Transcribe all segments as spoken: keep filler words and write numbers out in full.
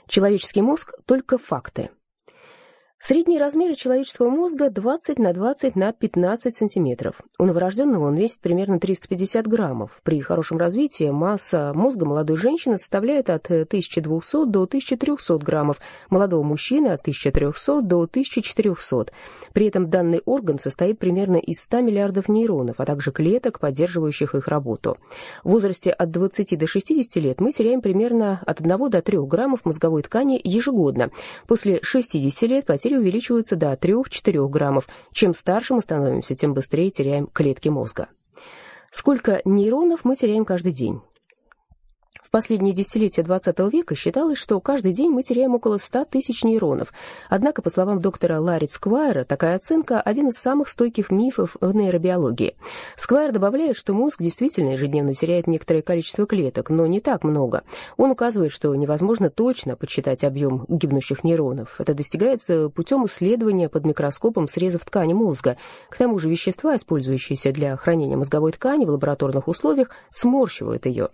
Человеческий мозг – только факты. Средние размеры человеческого мозга двадцать на двадцать на пятнадцать сантиметров. У новорожденного он весит примерно триста пятьдесят граммов. При хорошем развитии масса мозга молодой женщины составляет от тысячи двухсот до тысячи трехсот граммов, молодого мужчины от тысячи трехсот до тысячи четырехсот. При этом данный орган состоит примерно из ста миллиардов нейронов, а также клеток, поддерживающих их работу. В возрасте от двадцати до шестидесяти лет мы теряем примерно от одного до трёх граммов мозговой ткани ежегодно. После шестидесяти лет потери увеличиваются до трёх-четырёх граммов. Чем старше мы становимся, тем быстрее теряем клетки мозга. Сколько нейронов мы теряем каждый день? В последние десятилетия двадцатого века считалось, что каждый день мы теряем около ста тысяч нейронов. Однако, по словам доктора Ларри Сквайра, такая оценка – один из самых стойких мифов в нейробиологии. Сквайр добавляет, что мозг действительно ежедневно теряет некоторое количество клеток, но не так много. Он указывает, что невозможно точно подсчитать объем гибнущих нейронов. Это достигается путем исследования под микроскопом срезов ткани мозга. К тому же вещества, использующиеся для хранения мозговой ткани в лабораторных условиях, сморщивают ее.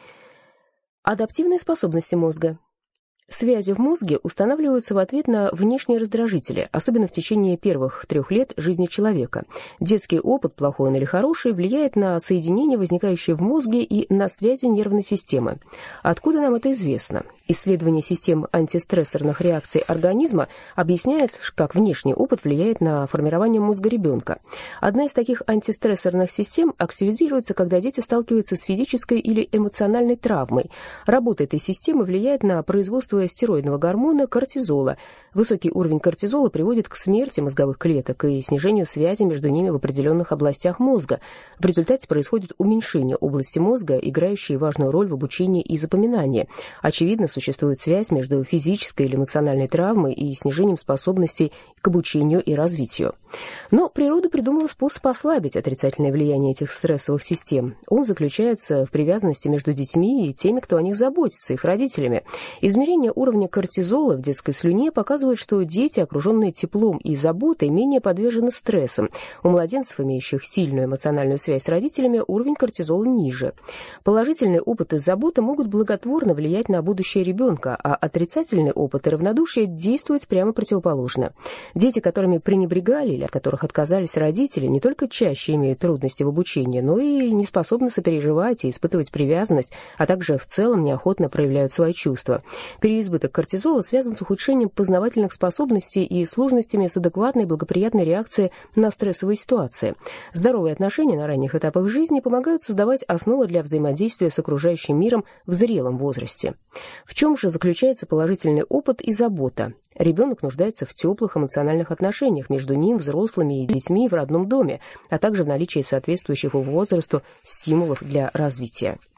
Адаптивные способности мозга. Связи в мозге устанавливаются в ответ на внешние раздражители, особенно в течение первых трех лет жизни человека. Детский опыт, плохой он или хороший, влияет на соединения, возникающие в мозге, и на связи нервной системы. Откуда нам это известно? Исследование систем антистрессорных реакций организма объясняет, как внешний опыт влияет на формирование мозга ребенка. Одна из таких антистрессорных систем активизируется, когда дети сталкиваются с физической или эмоциональной травмой. Работа этой системы влияет на производство стероидного гормона кортизола. Высокий уровень кортизола приводит к смерти мозговых клеток и снижению связи между ними в определенных областях мозга. В результате происходит уменьшение области мозга, играющей важную роль в обучении и запоминании. Очевидно, существует связь между физической или эмоциональной травмой и снижением способностей к обучению и развитию. Но природа придумала способ ослабить отрицательное влияние этих стрессовых систем. Он заключается в привязанности между детьми и теми, кто о них заботится, их родителями. Измерение уровня кортизола в детской слюне показывает, что дети, окруженные теплом и заботой, менее подвержены стрессам. У младенцев, имеющих сильную эмоциональную связь с родителями, уровень кортизола ниже. Положительные опыты заботы могут благотворно влиять на будущее ребенка, а отрицательный опыт и равнодушие действуют прямо противоположно. Дети, которыми пренебрегали или от которых отказались родители, не только чаще имеют трудности в обучении, но и не способны сопереживать и испытывать привязанность, а также в целом неохотно проявляют свои чувства. Переизбыток кортизола связан с ухудшением познавательных способностей и сложностями с адекватной благоприятной реакцией на стрессовые ситуации. Здоровые отношения на ранних этапах жизни помогают создавать основу для взаимодействия с окружающим миром в зрелом возрасте. В чем же заключается положительный опыт и забота? Ребенок нуждается в теплых эмоциональных отношениях между ним, взрослыми и детьми в родном доме, а также в наличии соответствующих его возрасту стимулов для развития.